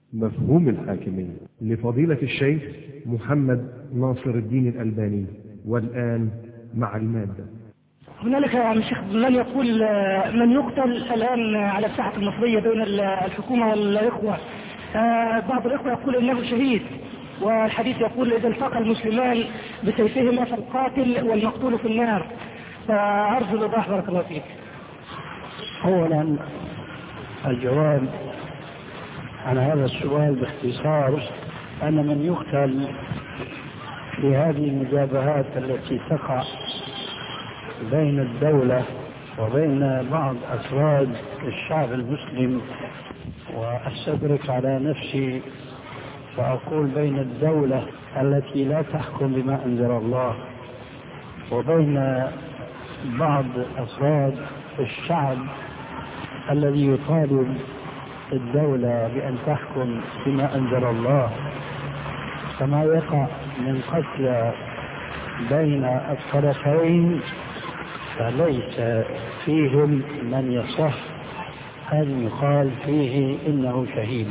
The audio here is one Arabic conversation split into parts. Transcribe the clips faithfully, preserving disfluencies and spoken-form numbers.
مفهوم الحاكمية لفضيلة الشيخ محمد ناصر الدين الألباني. والآن مع المادة. هنالك يا عم الشيخ من يقول من يقتل الآن على الساحة المصرية بين الحكومة والإخوة. بعض الإخوة يقول إنه شهيد، والحديث يقول إذا التقى المسلمان بسيفهما فالقاتل والمقتول في النار. فأرجو الإيضاح بارك الله فيك. أولا الجواب عن هذا السؤال باختصار أن من يقتل في هذه المجابهات التي تقع بين الدولة وبين بعض أفراد الشعب المسلم، وأستدرك على نفسي فأقول بين الدولة التي لا تحكم بما أنزل الله وبين بعض أفراد الشعب الذي يطالب الدولة بأن تحكم بما أنزل الله، فما يقع من قتل بين الطرفين فليس فيهم من يصح أن يقال فيه إنه شهيد.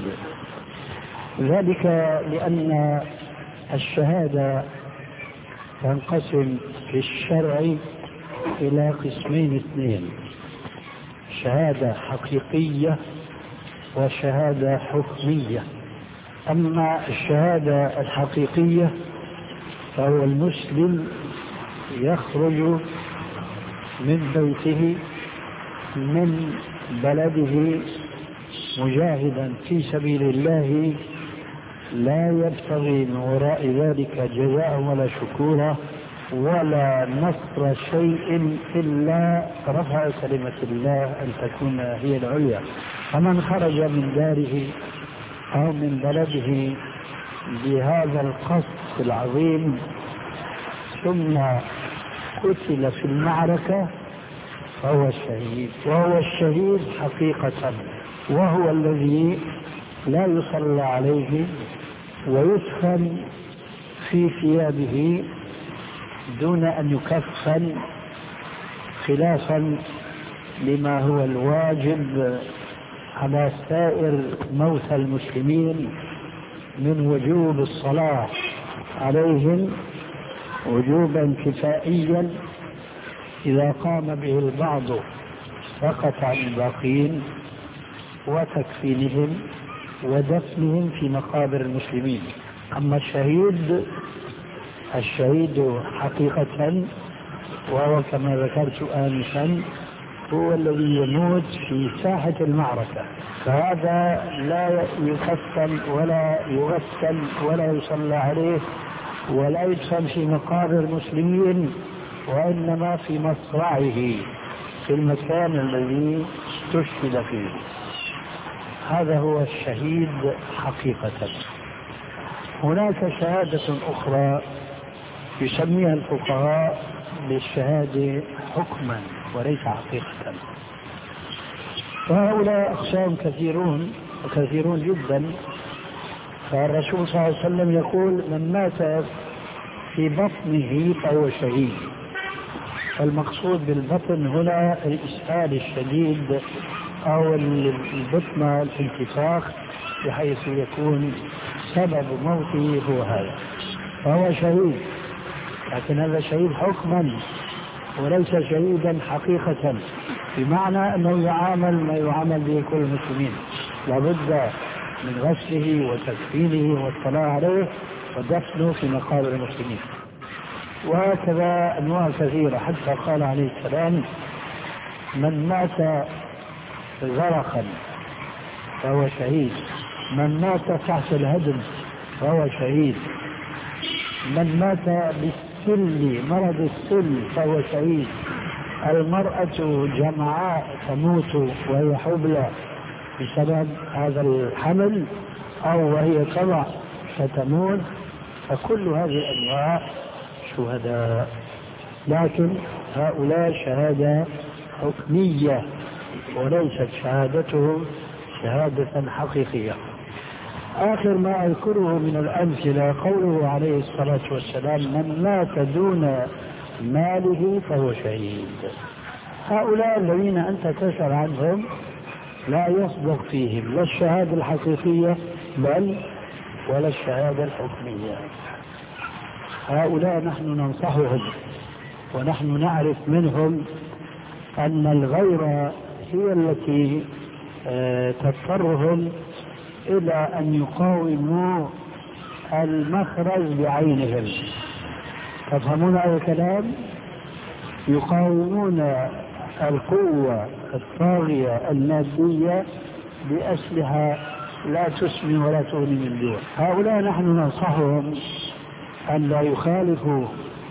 ذلك لأن الشهادة تنقسم في الشرع إلى قسمين اثنين: شهادة حقيقية وشهادة حكمية. أما الشهادة الحقيقية فهو المسلم يخرج من بيته من بلده مجاهدا في سبيل الله، لا يبتغي من وراء ذلك جزاء ولا شكورا ولا نصر شيء إلا رفع كلمة الله أن تكون هي العليا. فمن خرج من داره أو من بلده بهذا القصد العظيم ثم قتل في المعركة فهو الشهيد، وهو الشهيد حقيقة، وهو الذي لا يصلى عليه ويدفن في ثيابه دون أن يكفن، خلافا لما هو الواجب على سائر موتى المسلمين من وجوب الصلاة عليهم وجوبا كفائيا إذا قام به البعض سقط عن الباقين، وتكفينهم ودفنهم في مقابر المسلمين. أما الشهيد الشهيد حقيقة وهو كما ذكرت آنفا هو الذي يموت في ساحة المعركة، فهذا لا يكفن ولا يغسل ولا يصلى عليه ولا يدفن في مقابر المسلمين، وإنما في مصرعه في المكان الذي استشهد فيه. هذا هو الشهيد حقيقة. هناك شهادة أخرى يسميها الفقهاء بالشهادة حكما وليس حقيقة، وهؤلاء أقسام كثيرون وكثيرون جدا. فالرسول صلى الله عليه وسلم يقول من مات في بطنه فهو شهيد. المقصود بالبطن هنا الإسهال الشديد أو البطن الانتفاخ بحيث يكون سبب موته هو هذا، فهو شهيد. لكن هذا شهيد حكما وليس شهيدا حقيقة، بمعنى أنه يعامل ما يعامل به كل المسلمين، لابد من غسله وتكفينه والصلاة عليه ودفنه في مقابر المسلمين. وهكذا أنواع كثيرة، حتى قال عليه السلام من مات غرقا فهو شهيد، من مات تحت الهدم فهو شهيد، من مات بالسل مرض السل فهو شهيد، المرأة جمعاء تموت وهي حبلى بسبب هذا الحمل أو وهي تضع فتموت، فكل هذه الأنواع شهداء. لكن هؤلاء شهادة حكمية وليست شهادتهم شهادة حقيقية. آخر ما أذكره من الأمثلة قوله عليه الصلاة والسلام من مات دون ماله فهو شهيد. هؤلاء الذين أنت تسأل عنهم لا يصدق فيهم لا الشهادة الحقيقية بل ولا الشهادة الحكمية. هؤلاء نحن ننصحهم ونحن نعرف منهم أن الغيرة هي التي تضطرهم إلى أن يقاوموا المخرج بعينهم. تفهمون هذا الكلام؟ يقاومون القوة الطاغية المادية بأسلحة لا تسمي ولا تغني من جوع. هؤلاء نحن ننصحهم أن لا يخالفوا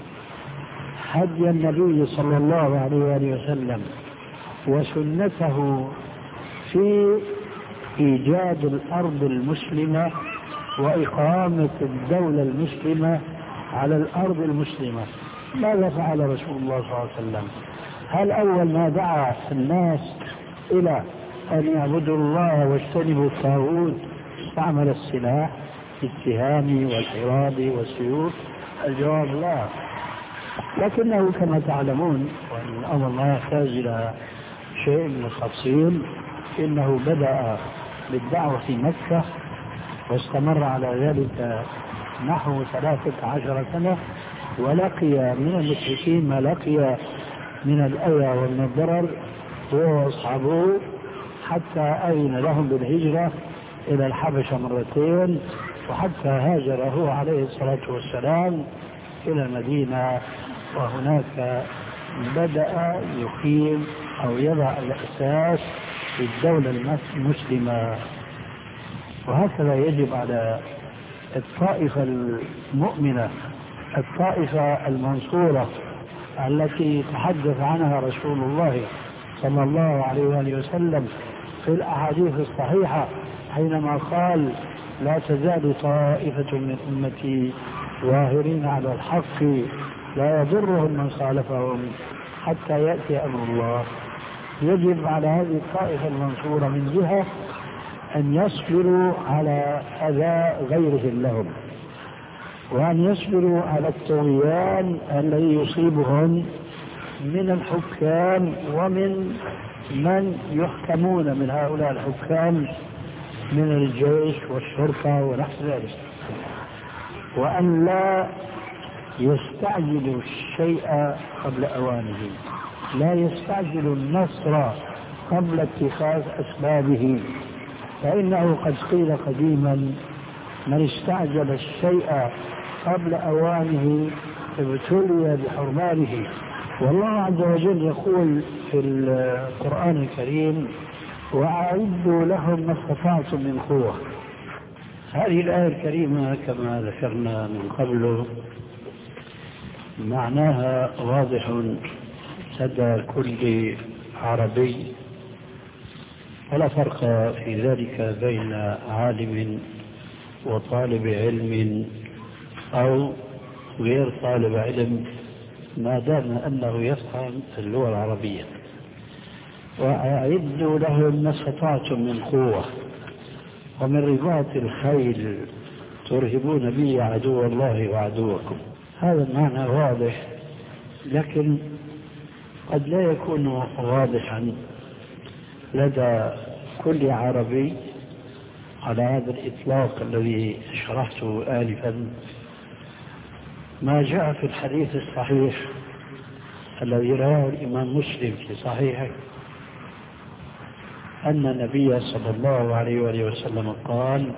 هدي النبي صلى الله عليه وآله وسلم وسنته في إيجاد الأرض المسلمة وإقامة الدولة المسلمة على الأرض المسلمة. ماذا فعل رسول الله صلى الله عليه وسلم؟ هل أول ما دعا الناس إلى أن يعبدوا الله واجتنبوا الطاغوت استعمل السلاح الاتهام والحراب والسيوف؟ الجواب لا. لكنه كما تعلمون، وأن الأمر لا يحتاج إلى شيء من التفصيل، إنه بدأ بالدعوة في مكة واستمر على ذلك نحو ثلاثة عشر سنة، ولقي من المشركين ما لقي من الأذى ومن الضرر هو وأصحابه، حتى أذن لهم بالهجرة إلى الحبشة مرتين، وحتى هاجر هو عليه الصلاة والسلام إلى المدينة، وهناك بدأ يقيم أو يضع الأساس للدولة المسلمة. وهكذا يجب على الطائفة المؤمنة، الطائفة المنصورة التي تحدث عنها رسول الله صلى الله عليه وآله وسلم في الأحاديث الصحيحة حينما قال: لا تزال طائفة من أمتي ظاهرين على الحق لا يضرهم من خالفهم حتى يأتي أمر الله. يجب على هذه الطائفة المنصورة من جهة أن يصبروا على أذى غيرهم لهم، وأن يصبروا على الطغيان الذي يصيبهم من الحكام ومن من يحكمون من هؤلاء الحكام من الجيش والشرطة ونحو ذلك، وأن لا يستعجلوا الشيء قبل أوانه، لا يستعجلوا النصر قبل اتخاذ أسبابه، فإنه قد قيل قديما: من استعجل الشيء قبل أوانه ابتلي بحرمانه. والله عز وجل يقول في القرآن الكريم: وأعدوا لهم ما استطعتم من قوة. هذه الآية الكريمة كما ذكرنا من قبل معناها واضح لدى كل عربي، ولا فرق في ذلك بين عالم وطالب علم أو غير طالب علم ما دام أنه يفهم اللغة العربية. وأعدوا لهم ما استطعتم من قوة ومن رباط الخيل ترهبون به عدو الله وعدوكم. هذا المعنى واضح، لكن قد لا يكون واضحا لدى كل عربي على هذا الإطلاق الذي شرحته آلفا. ما جاء في الحديث الصحيح الذي رواه الإمام مسلم في صحيحه أن النبي صلى الله عليه وآله وسلم قال: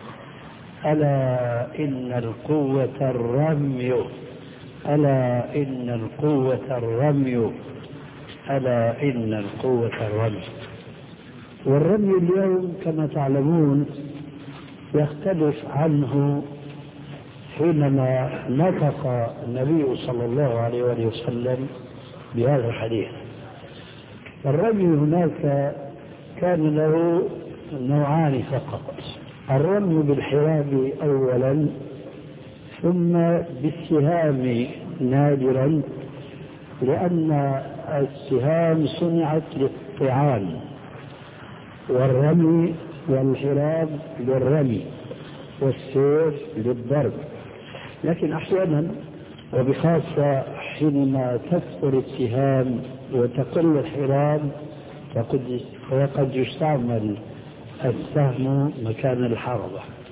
ألا إن القوة الرمي، ألا إن القوة الرمي، ألا إن القوة الرمي. والرمي اليوم كما تعلمون يختلف عنه حينما نطق النبي صلى الله عليه وآله وسلم بهذا الحديث. الرمي هناك كان له نوعان فقط: الرمي بالحراب أولا، ثم بالسهام نادرا، لأن السهام صنعت للطعام، والرمي والحراب للرمي والسيف للضرب. لكن أحيانا وبخاصة حينما تكثر السهام وتقل الحراب فقد يستعمل السهم مكان الحربة.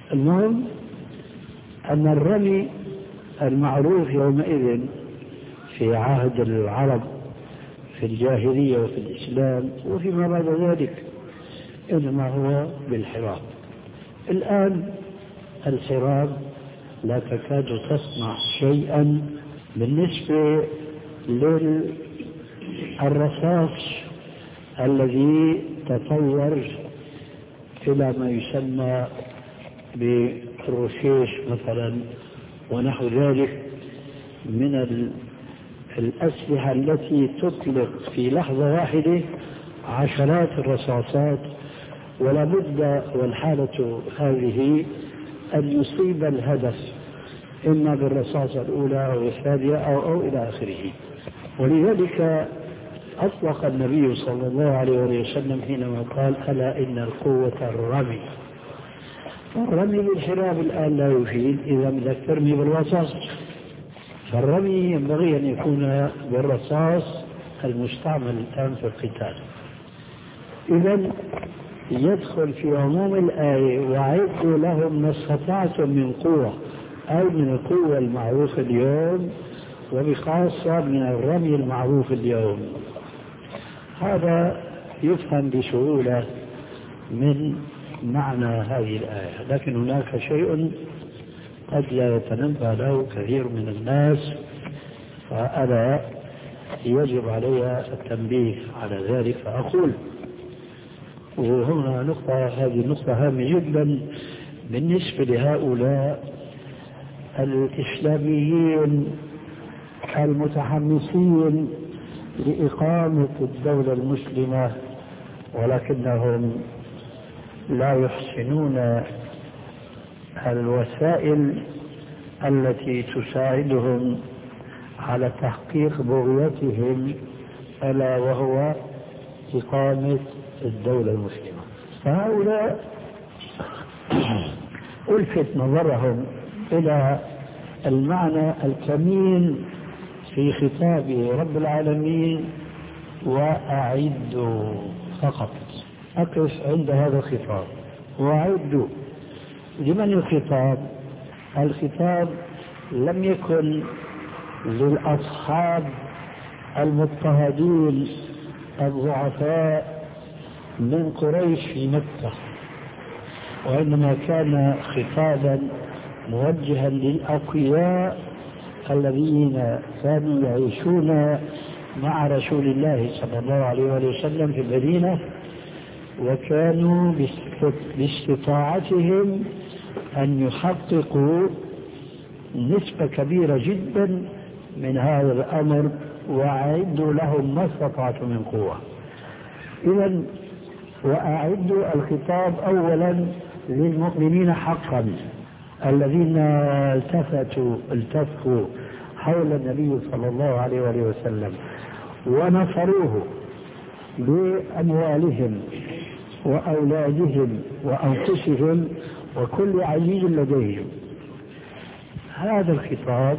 المهم أن الرمي المعروف يومئذ في عهد العرب في الجاهلية وفي الإسلام وفيما بعد ذلك إنما هو بالحراب. الآن الحراب لا تكاد تصنع شيئا بالنسبة للرصاص الذي تطور إلى ما يسمى بالرشيش مثلا ونحو ذلك من الأسلحة التي تطلق في لحظة واحدة عشرات الرصاصات، ولا بد والحالة هذه أن يصيب الهدف إما بالرصاصة الأولى أو الثانية أو, أو إلى آخره. ولذلك أطلق النبي صلى الله عليه وسلم حينما قال ألا إن القوة الرمي. الرمي بالحراب الآن لا يفيد إذا بدك ترمي بالرصاص، فالرمي ينبغي أن يكون بالرصاص المستعمل الآن في القتال. إذن يدخل في عموم الآية وأعدوا لهم ما استطعتم من قوة، أي من القوة المعروفة اليوم وبخاصة من الرمي المعروف اليوم. هذا يفهم بسهولة من معنى هذه الآية، لكن هناك شيء قد لا يتنبه له كثير من الناس، فأنا يجب علي التنبيه على ذلك. فأقول وهنا نقطة، هذه النقطة هامة جدا بالنسبة لهؤلاء الإسلاميين المتحمسين لإقامة الدولة المسلمة ولكنهم لا يحسنون الوسائل التي تساعدهم على تحقيق بغيتهم، ألا وهو إقامة الدولة المسلمة. فهؤلاء ألفت نظرهم إلى المعنى الكمين في خطاب رب العالمين وأعدوا فقط. أقف عند هذا الخطاب وأعدوا. لمن الخطاب؟ الخطاب لم يكن للأصحاب المضطهدين الضعفاء من قريش في مكة، وإنما كان خطابا موجها للأقوياء الذين كانوا يعيشون مع رسول الله صلى الله عليه وسلم في المدينة، وكانوا باستطاعتهم أن يحققوا نسبة كبيرة جدا من هذا الأمر، وأعدوا لهم ما استطعتم من قوة. إذن وأعدوا الخطاب أولا للمؤمنين حقا الذين التفتوا التفوا حول النبي صلى الله عليه وسلم ونصروه بأموالهم وأولادهم وأنفسهم وكل عزيز لديهم. هذا الخطاب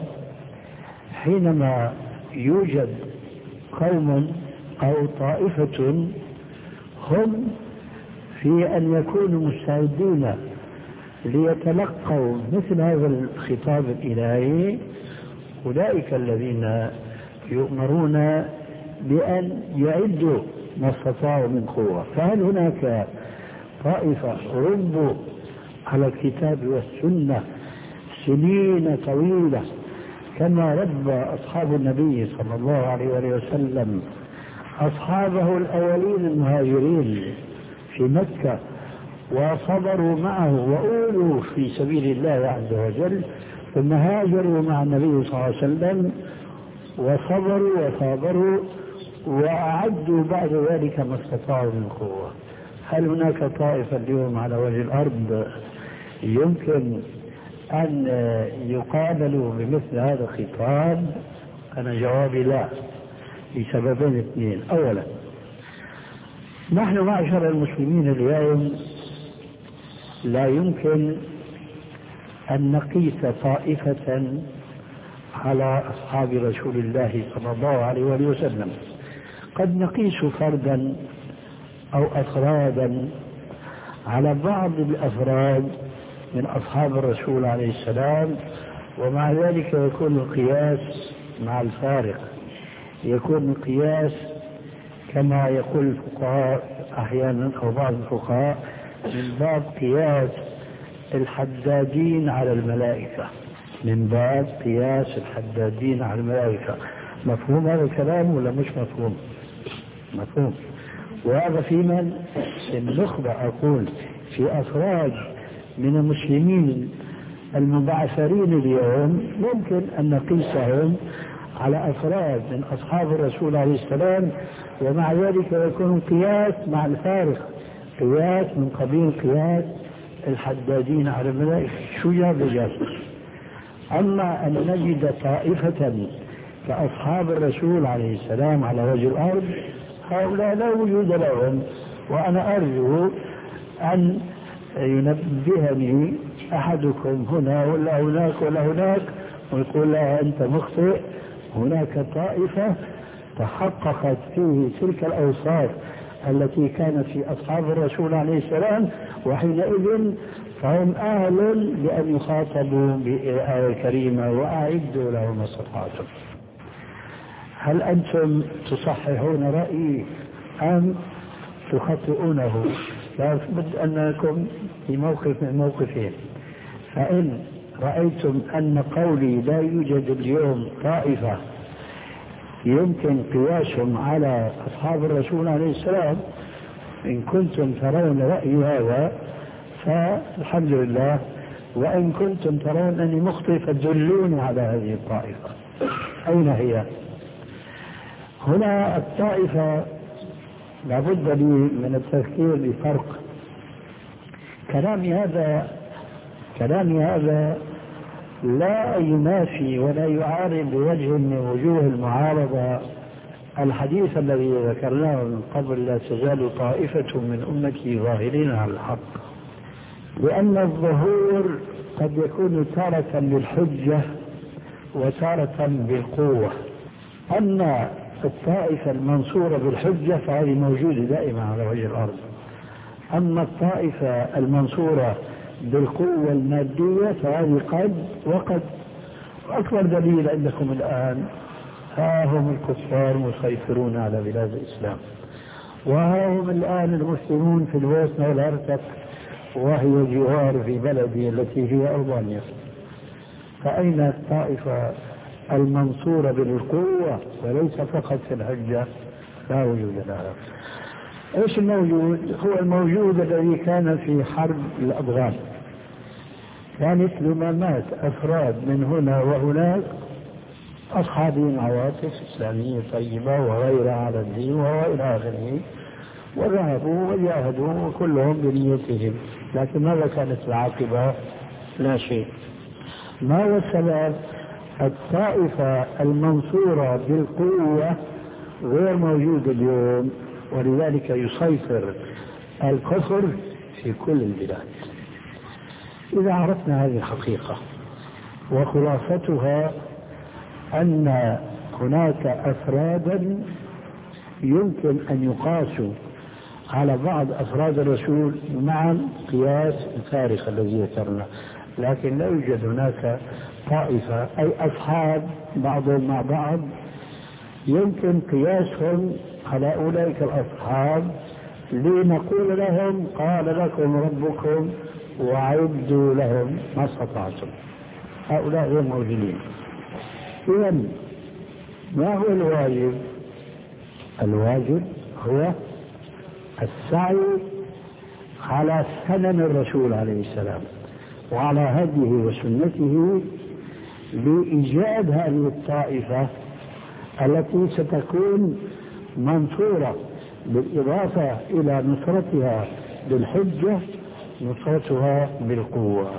حينما يوجد قوم أو طائفة هم في أن يكونوا مستعدين ليتلقوا مثل هذا الخطاب الإلهي، أولئك الذين يؤمرون بأن يعدوا ما استطاعوا من قوة. فهل هناك طائفة ربوا على الكتاب والسنة سنين طويلة كما رب أصحاب النبي صلى الله عليه وسلم أصحابه الأولين المهاجرين في مكة، وصبروا معه وأولوا في سبيل الله عز وجل، ثم هاجروا مع النبي صلى الله عليه وسلم وصبروا وصابروا وأعدوا بعد ذلك ما استطاعوا من قوة؟ هل هناك طائفة اليوم على وجه الأرض يمكن أن يقابلوا بمثل هذا الخطاب؟ أنا جوابي لا، لسببين اثنين. أولا، نحن معشر المسلمين اليوم لا يمكن أن نقيس طائفة على أصحاب رسول الله صلى الله عليه وسلم. قد نقيس فردا أو أفرادا على بعض الأفراد من أصحاب الرسول عليه السلام، ومع ذلك يكون القياس مع الفارق، يكون القياس كما يقول الفقهاء أحيانا أو بعض الفقهاء من باب قياس الحدادين على الملائكة، من باب قياس الحدادين على الملائكة. مفهوم هذا الكلام ولا مش مفهوم؟ مفهوم. وهذا في من النخبة، أقول في أفراد من المسلمين المبعثرين اليوم ممكن أن نقيسهم على أفراد من أصحاب الرسول عليه السلام، ومع ذلك يكون قياس مع الفارق، قياس من قبيل قياس الحدادين على الملائكة. شو جاب جاب؟ أما أن نجد طائفة كأصحاب الرسول عليه السلام على وجه الأرض، هؤلاء لا وجود لهم. وأنا أرجو أن ينبهني أحدكم هنا ولا هناك ولا هناك ويقول لا أنت مخطئ، هناك طائفة تحققت فيه تلك الأوصاف التي كانت في أصحاب الرسول عليه السلام، وحينئذ فهم أهل لأن يخاطبوا بالآية الكريمة وأعدوا لهم ما استطعتم. هل أنتم تصححون رأيي أم تخطئونه؟ لا بد أنكم في موقف من الموقفين. فإن رأيتم أن قولي لا يوجد اليوم طائفة يمكن قياسهم على أصحاب الرسول عليه السلام، إن كنتم ترون رأيي هذا فالحمد لله، وإن كنتم ترون أني مخطئ فدلوني على هذه الطائفة. أين هي؟ هنا الطائفة لابد لي من التفكير بفرق. كلامي هذا كلامي هذا لا ينافي ولا يعارض بوجه من وجوه المعارضة الحديث الذي ذكرناه من قبل: لا تزال طائفة من أمتي ظاهرين على الحق. لأن الظهور قد يكون تارة بالحجة وتارة بالقوة. أما الطائفة المنصورة بالحجة فهذه موجودة دائما على وجه الأرض. أما الطائفة المنصورة بالقوة المادية فهذه قد وقد. أكبر دليل عندكم الآن ها هم الكفار مسيطرون على بلاد الإسلام، وها هم الآن المسلمون في البوسنة والهرسك وهي جوار في بلدي التي هي ألبانيا. فأين الطائفة المنصورة بالقوة وليس فقط في الحجة؟ لا وجود لها. ايش الموجود؟ هو الموجود الذي كان في حرب الأفغان. كانت لما مات أفراد من هنا وهناك أصحابين عواطف إسلامية طيبة وغيرها على الدين وإلى آخره، وذهبوا وجاهدوا وكلهم بنيتهم، لكن ماذا كانت العاقبة؟ لا شيء. ما هو السبب؟ الطائفة المنصورة بالقوة غير موجودة اليوم، ولذلك يسيطر الكفر في كل البلاد. إذا عرفنا هذه الحقيقة وخلاصتها أن هناك أفرادا يمكن أن يقاسوا على بعض أفراد الرسول مع قياس الفارق الذي ذكرنا، لكن لا يوجد هناك طائفة أي أصحاب بعضهم مع بعض يمكن قياسهم على أولئك الأصحاب لنقول لهم قال لكم ربكم وعدوا لهم ما استطعتم. هؤلاء غير موجودين. إذن ما هو الواجب؟ الواجب هو السعي على سنن الرسول عليه السلام وعلى هديه وسنته لإيجاد هذه الطائفة التي ستكون منصورة، بالإضافة إلى نصرتها بالحجة نصرتها بالقوة.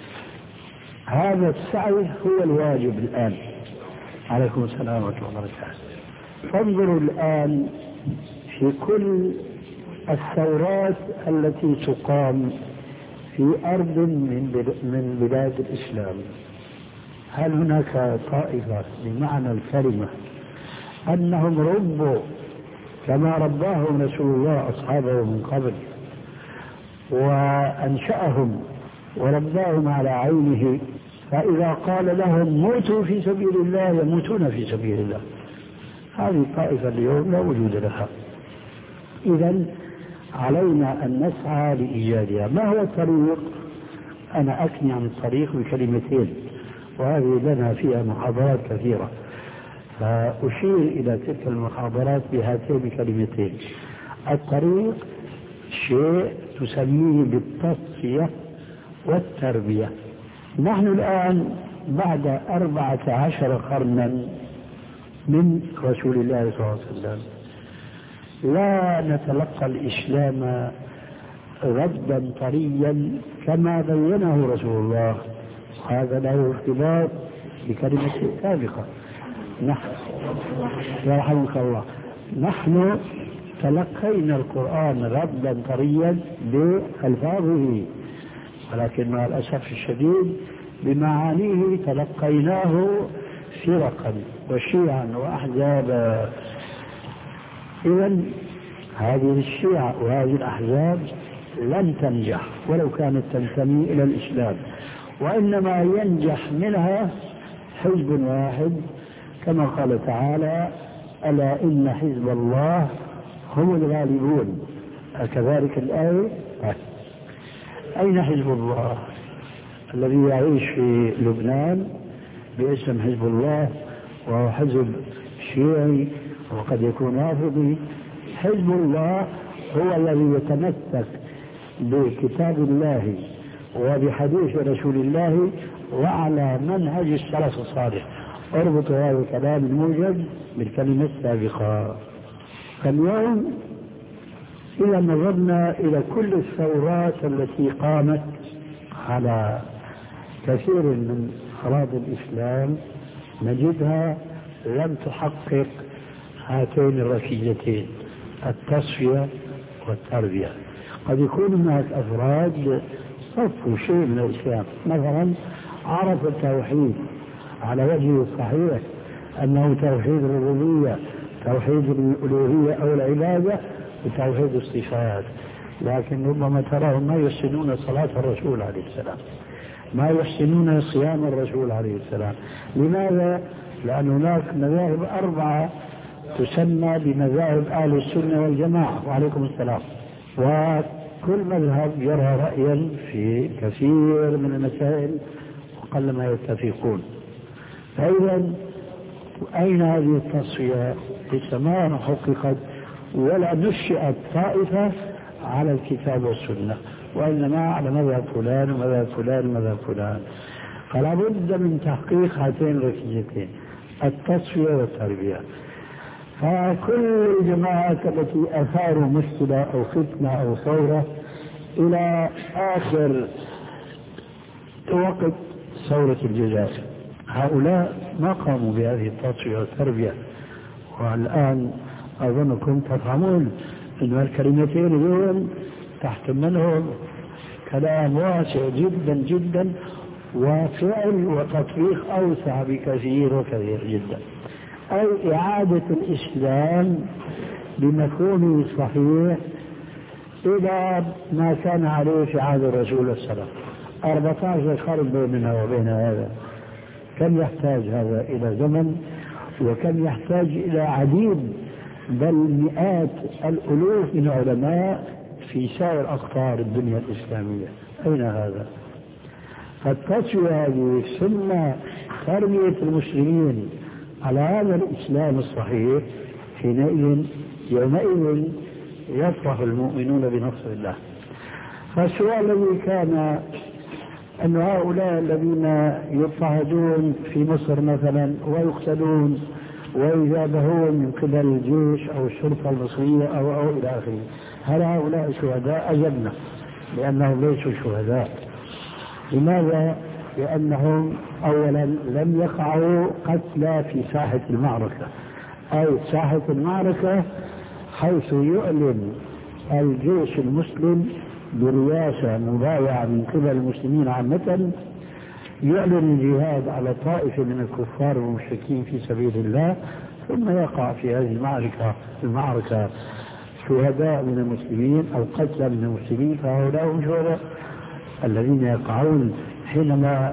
هذا السعي هو الواجب الآن. عليكم السلام ورحمة الله وبركاته. فانظروا الآن في كل الثورات التي تقام في أرض من بلاد الإسلام، هل هناك طائفة بمعنى الكلمة أنهم ربوا كما رباهم رسول الله أصحابه من قبل وأنشأهم ورباهم على عينه، فإذا قال لهم موتوا في سبيل الله يموتون في سبيل الله. هذه الطائفة اليوم لا وجود لها. إذن علينا أن نسعى لإيجادها. ما هو الطريق؟ أنا أكني عن الطريق بكلمتين، وهذه لنا فيها محاضرات كثيرة، فأشير إلى تلك المحاضرات بهاتين الكلمتين. الطريق شيء تسميه بالتصفية والتربية. نحن الآن بعد أربعة عشر قرنا من رسول الله صلى الله عليه وسلم لا نتلقى الإسلام غدا طريا كما بينه رسول الله. هذا له ارتباط بكلمة سابقة. نحن يرحمك الله، نحن تلقينا القرآن غدا طريا بألفاظه، ولكن مع الأسف الشديد بمعانيه تلقيناه فرقا وشيعا وأحزابا. إذن هذه الشيعة وهذه الأحزاب لن تنجح ولو كانت تنتمي إلى الإسلام، وإنما ينجح منها حزب واحد كما قال تعالى: ألا إن حزب الله هم الغالبون. كذلك الآية. أين حزب الله الذي يعيش في لبنان باسم حزب الله، وهو حزب شيعي وقد يكون رافضي؟ حزب الله هو الذي يتمسك بكتاب الله وبحديث رسول الله وعلى منهج السلف الصالح. اربط هذا الكلام الموجب بالكلمة السابقة. فاليوم إذا نظرنا إلى كل الثورات التي قامت على كثير من أراضي الإسلام نجدها لم تحقق هاتين الركيزتين: التصفية والتربية. قد يكون هناك أفراد صفوا شيء من الإسلام، مثلا عرف التوحيد على وجهه الصحيح أنه توحيد الربوبية، توحيد الألوهية أو العبادة، وتوحيد الصفات، لكن ربما تراهم ما يحسنون صلاة الرسول عليه السلام، ما يحسنون صيام الرسول عليه السلام. لماذا؟ لأن هناك مذاهب أربعة تسمى بمذاهب أهل السنة والجماعة، وعليكم السلام، وكل مذهب يرى رأيا في كثير من المسائل وقلما يتفقون. فإذا أين هذه التصفية؟ ليس ما حققت ولا نشئت طائفة على الكتاب والسنة، وإنما على مذهب فلان ومذهب فلان ومذهب فلان. فلا بد من تحقيق هاتين الركيزتين: التصفية والتربية. فكل الجماعات التي أثاروا مشكلة أو فتنة أو ثورة إلى آخر وقت ثورة الجزائر، هؤلاء ما قاموا بهذه التصفية والتربية. والآن أظنكم تفهمون أن الكلمتين اليوم تحتملهم كلام واسع جدا جدا، وفعل وتطبيق أوسع بكثير وكثير جدا. أي إعادة الإسلام بمفهومه الصحيح إلى ما كان عليه في عهد الرسول السلام. أربعة عشر قرن بيننا وبين هذا، كم يحتاج هذا إلى زمن، وكم يحتاج إلى عديد بل مئات الألوف من العلماء في سائر أقطار الدنيا الإسلامية. أين هذا؟ فالتصفية هذه ثم تربية المسلمين على هذا الإسلام الصحيح، حينئذ يومئذ يفرح المؤمنون بنصر الله. فالسؤال الذي كان أن هؤلاء الذين يضطهدون في مصر مثلا ويقتلون ويذابحون من قبل الجيش أو الشرطة المصرية أو أو إلى آخره، هل هؤلاء شهداء؟ أجبنا لأنهم ليسوا شهداء. لماذا؟ لأنهم أولا لم يقعوا قتلى في ساحة المعركة، أي ساحة المعركة حيث يعلن الجيش المسلم برياسة مبايعة من قبل المسلمين عامة، يعلن الجهاد على طائفة من الكفار والمشركين في سبيل الله، ثم يقع في هذه المعركة المعركة شهداء من المسلمين أو قتلى من المسلمين، فهؤلاء هم شهداء. الذين يقعون حينما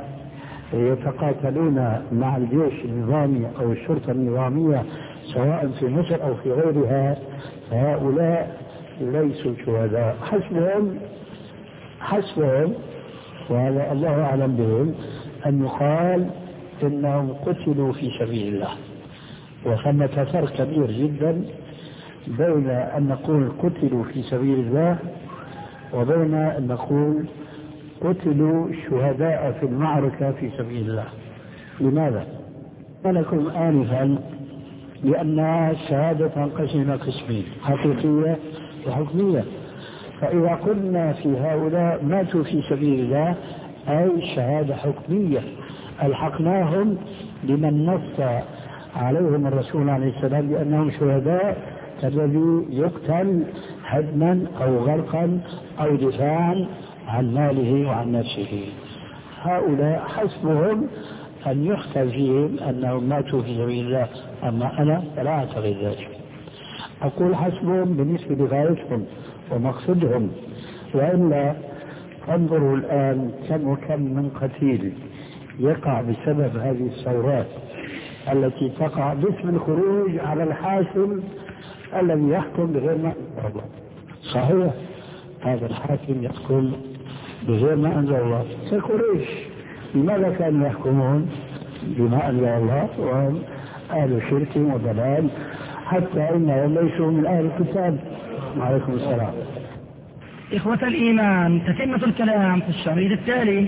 يتقاتلون مع الجيش النظامي أو الشرطة النظامية سواء في مصر أو في غيرها، هؤلاء ليسوا شهداء، حسبهم حسبهم وهذا الله أعلم بهم أن يقال إنهم قتلوا في سبيل الله. وثمة فرق كبير جدا بين أن نقول قتلوا في سبيل الله وبين أن نقول قتلوا شهداء في المعركة في سبيل الله. لماذا؟ لكم آنفا لأنها شهادة تنقسم قسمين، حقيقية وحكمية. فإذا قلنا في هؤلاء ماتوا في سبيل الله أي شهادة حكمية ألحقناهم بمن نص عليهم الرسول عليه السلام بأنهم شهداء كالذي يقتل هدما أو غرقا أو دفاعا عن ماله وعن نفسه. هؤلاء حسبهم أن يحكى فيهم أنهم ماتوا في سبيل الله، أما أنا فلا أعتقد ذلك. أقول حسبهم بالنسبة لغايتهم ومقصدهم، وإلا انظروا الآن كم وكم من قتيل يقع بسبب هذه الثورات التي تقع باسم الخروج على الحاكم الذي يحكم بغير ما أنزل الله. صحيح هذا الحاكم يحكم بغير ما أنزل الله كقريش. لماذا كانوا يحكمون بما أنزل الله وهم أهل شرك وضلال، حتى إنهم ليسوا من أهل الكتاب. عليكم السلام. إخوة الإيمان، تتمة الكلام في الشريط التالي.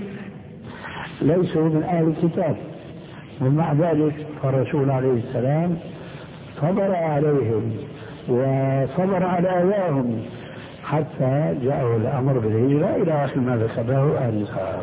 ليسوا من أهل الكتاب، ومع ذلك الرسول عليه السلام صبر عليهم وصبر على أذاهم حتى جاءوا الأمر بالهجرة إلى آخر ما ذكره آنفا.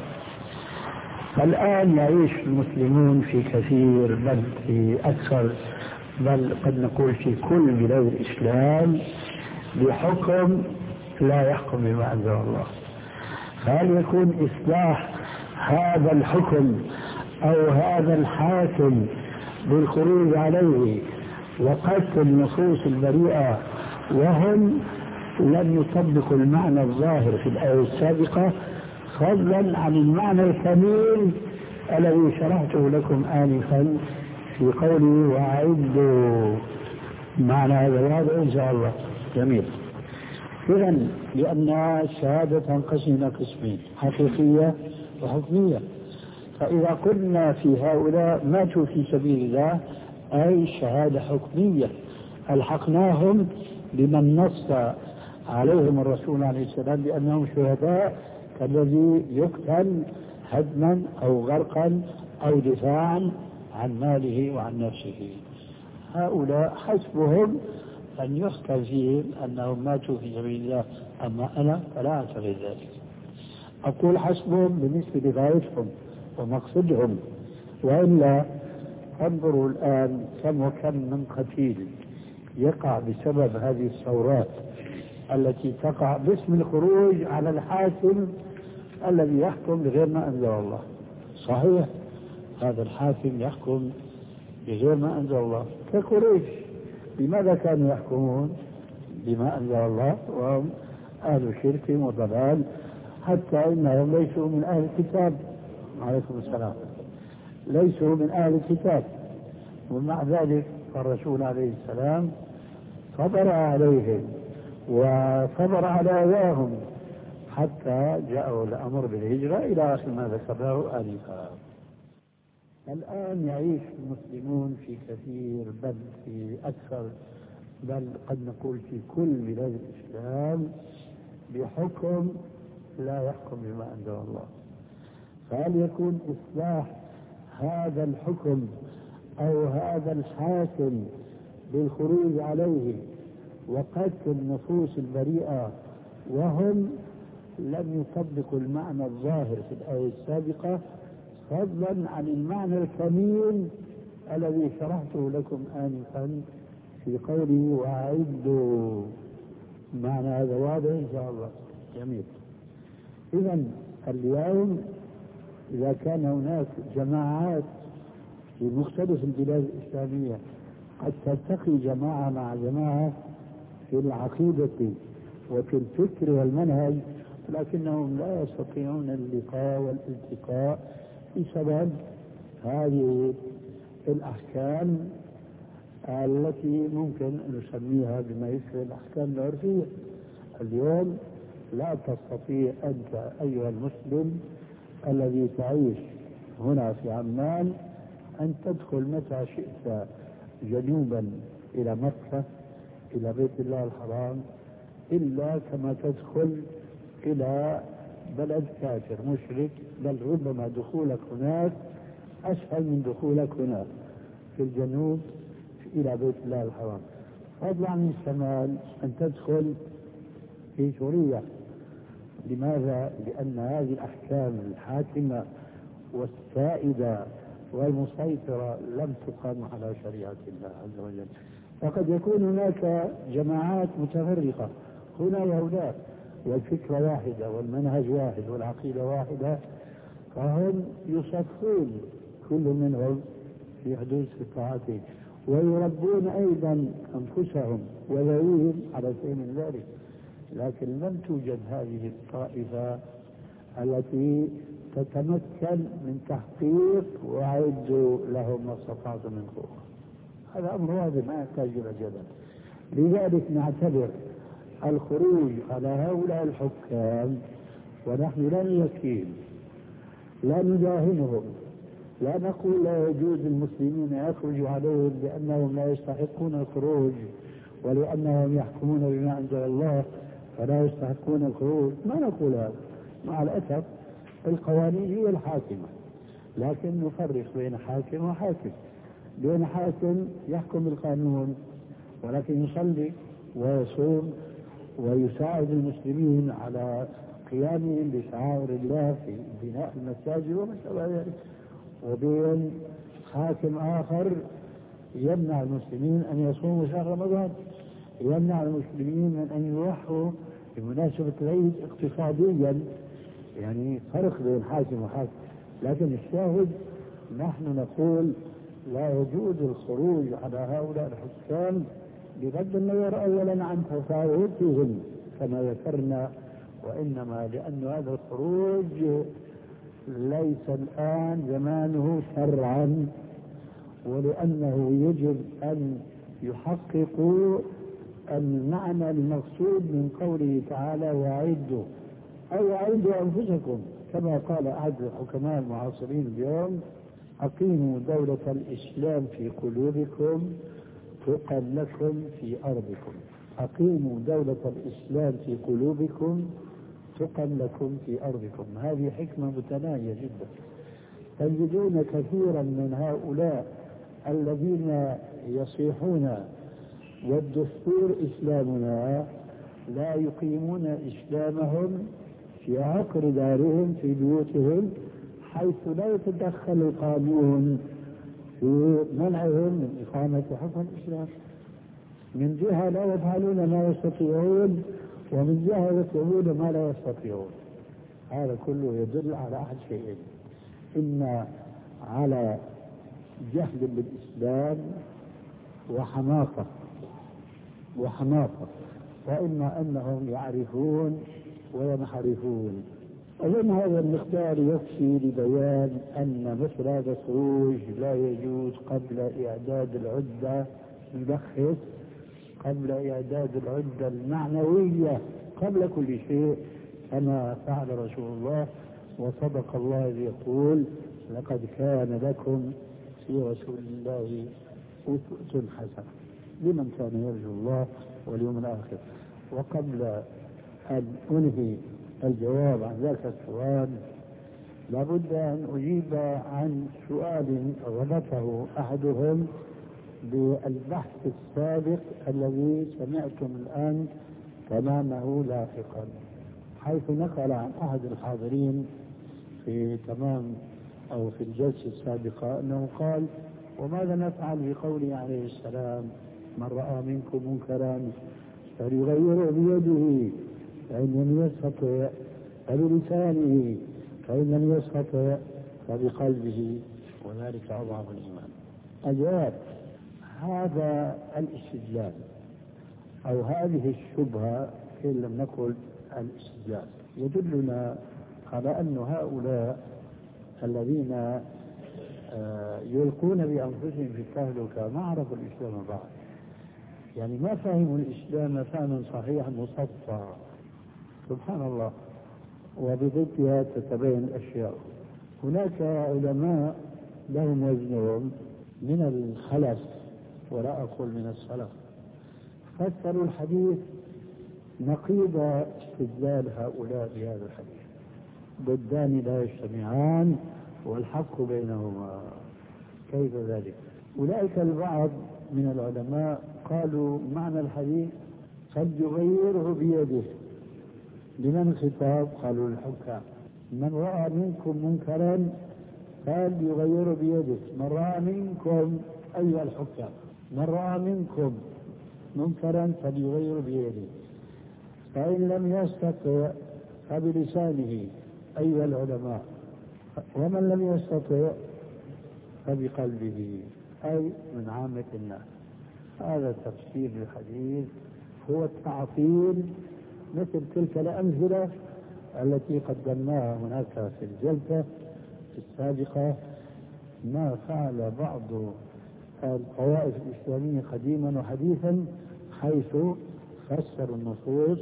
الآن يعيش المسلمون في كثير بل في أكثر بل قد نقول في كل بلاد الإسلام بحكم لا يحكم بما أنزل الله. فهل يكون إصلاح هذا الحكم أو هذا الحاكم بالخروج عليه وقتل النصوص البريئة وهم لم يطبقوا المعنى الظاهر في الآية السابقة، فضلا عن المعنى الكميل الذي شرحته لكم آنفا في قوله وأعدوا؟ معنى هذا واضح إن شاء الله. جميل. إذن لأن الشهادة تنقسم قسمين، حقيقية وحكمية. فإذا قلنا في هؤلاء ماتوا في سبيل الله أي شهادة حكمية ألحقناهم بمن نص عليهم الرسول عليه السلام بأنهم شهداء كالذي يقتل هدما أو غرقا أو دفاعا عن ماله وعن نفسه. هؤلاء حسبهم أن يحكى فيهم أنهم ماتوا في سبيل الله، أما أنا فلا أعتقد ذلك. أقول حسبهم بالنسبة لغايتهم ومقصدهم، وإلا انظروا الآن كم وكم من قتيل يقع بسبب هذه الثورات التي تقع باسم الخروج على الحاكم الذي يحكم بغير ما أنزل الله. صحيح هذا الحاكم يحكم بغير ما أنزل الله كقريش. لماذا كانوا يحكمون بما أنزل الله وهم أهل شرك وضلال، حتى إنهم ليسوا من أهل الكتاب. عليكم السلام. ليسوا من أهل الكتاب، ومع ذلك الرسول عليه السلام صبر عليهم وصبر على أذاهم حتى جاءوا الأمر بالهجرة إلى آخر ما ذكره آنفا. الآن يعيش المسلمون في كثير بل في أكثر بل قد نقول في كل بلاد الإسلام بحكم لا يحكم بما أنزل الله. فهل يكون إصلاح هذا الحكم أو هذا الحاكم بالخروج عليه وقتل النصوص البريئة وهم لم يطبقوا المعنى الظاهر في الآية السابقة، فضلا عن المعنى الكميل الذي شرحته لكم آنفا في قوله وأعدوا؟ معنى هذا واضح إن شاء الله. جميل. إذن اليوم إذا كان هناك جماعات في مختلف البلاد الإسلامية قد تلتقي جماعة مع جماعة في العقيدة وفي الفكر والمنهج لكنهم لا يستطيعون اللقاء والالتقاء بسبب هذه الأحكام التي ممكن أن نسميها بما يشبه الأحكام العرفية. اليوم لا تستطيع أنت أيها المسلم الذي تعيش هنا في عمان أن تدخل متى شئت جنوبا إلى مكة إلى بيت الله الحرام إلا كما تدخل إلى بلد كافر مشرك، بل ربما دخولك هناك أسهل من دخولك هنا في الجنوب إلى بيت الله الحرام، فضلا عن الشمال أن تدخل في سوريا. لماذا؟ لأن هذه الأحكام الحاكمة والسائدة والمسيطرة لم تقم على شريعة الله عز وجل. فقد يكون هناك جماعات متفرقة هنا وهناك والفكرة واحدة والمنهج واحد والعقيدة واحدة، فهم يصفون كل منهم في حدود استطاعته ويربون أيضا أنفسهم وذويهم على شيء من ذلك. لكن لم توجد هذه الطائفة التي تتمكن من تحقيق وأعدوا لهم ما استطعتم من قوة. هذا أمر واضح ما يحتاج إلى جدل. لذلك نعتبر الخروج على هؤلاء الحكام ونحن لا نزكيهم لا نداهنهم، لا نقول لا يجوز للمسلمين يخرجوا عليهم لأنهم لا يستحقون الخروج ولأنهم يحكمون بما أنزل الله فلا يستحقون الخروج، ما نقول هذا. مع الأسف القوانين هي الحاكمة، لكن نفرق بين حاكم وحاكم. بين حاكم يحكم القانون ولكن يصلي ويصوم ويساعد المسلمين على قيامهم بشعائر الله في بناء المساجد وما شابه ذلك، وبين حاكم آخر يمنع المسلمين أن يصوموا شهر رمضان، يمنع المسلمين من أن يضحوا بمناسبة العيد اقتصاديا. يعني فرق بين حاكم وحاكم. لكن الشاهد نحن نقول لا يجوز الخروج على هؤلاء الحكام بغض النظر أولا عن تفاوتهم كما ذكرنا، وإنما لأن هذا الخروج ليس الآن زمانه شرعا، ولأنه يجب أن يحققوا المعنى المقصود من قوله تعالى وأعدوا، أو أعدوا أنفسكم كما قال أحد الحكماء المعاصرين اليوم: أقيموا دولة الإسلام في قلوبكم تقم لكم في أرضكم. أقيموا دولة الإسلام في قلوبكم تقم لكم في أرضكم. هذه حكمة متناهية جدا. تجدون كثيرا من هؤلاء الذين يصيحون والدستور إسلامنا لا يقيمون إسلامهم في عقر دارهم في بيوتهم، حيث لا يتدخل القانون في منعهم من إقامة حكم الإسلام. من جهة لا يفعلون ما يستطيعون، ومن جهة يفعلون ما لا يستطيعون. هذا كله يدل على أحد شيئين: إما على جهل بالإسلام وحماقة وحماقة وإما أنهم يعرفون وينحرفون. أظن هذا المقدار يكفي لبيان أن مثل هذا الخروج لا يجوز قبل إعداد العدة، يلخص قبل إعداد العدة المعنوية قبل كل شيء، كما فعل رسول الله. وصدق الله الذي يقول: لقد كان لكم في رسول الله أسوة حسنة لمن كان يرجو الله واليوم الآخر. وقبل أن أنهي الجواب عن ذلك السؤال لابد أن أجيب عن سؤال ربطه أحدهم بالبحث السابق الذي سمعتم الآن تمامه لاحقا، حيث نقل عن أحد الحاضرين في تمام أو في الجلسة السابقة أنه قال: وماذا نفعل بقوله عليه السلام: من رأى منكم منكرا فليغيره بيده، فإن لم يستطع فبلسانه، فإن لم يستطع فبقلبه، وذلك أضعف الإيمان. الجواب: هذا الاستدلال أو هذه الشبهة إن لم نقل الاستدلال يدلنا على أن هؤلاء الذين يلقون بأنفسهم في التهلكة ما عرفوا الإسلام بعد، يعني ما فهموا الإسلام فهما صحيحا مصفى. سبحان الله. وبضدها تتبين الأشياء. هناك علماء لهم وزنهم من الخلف ولا أقول من السلف، فسروا الحديث نقيض استدلال هؤلاء بهذا الحديث. ضدان لا يجتمعان والحق بينهما. كيف ذلك؟ أولئك البعض من العلماء قالوا معنى الحديث قد يغيره بيده. لمن الخطاب؟ قالوا للحكام. من رأى منكم منكرا قال يغيره بيده. من رأى منكم أيها الحكام من رأى منكم منكرا فليغيره بيده، فإن لم يستطع فبلسانه أيها العلماء، ومن لم يستطع فبقلبه، أي من عامة الناس. هذا تفسير الحديث، هو التعطيل مثل تلك الأمثلة التي قدمناها هناك في الجلسة السابقة، ما فعل بعض الطوائف الإسلامية قديما وحديثا، حيث فسروا النصوص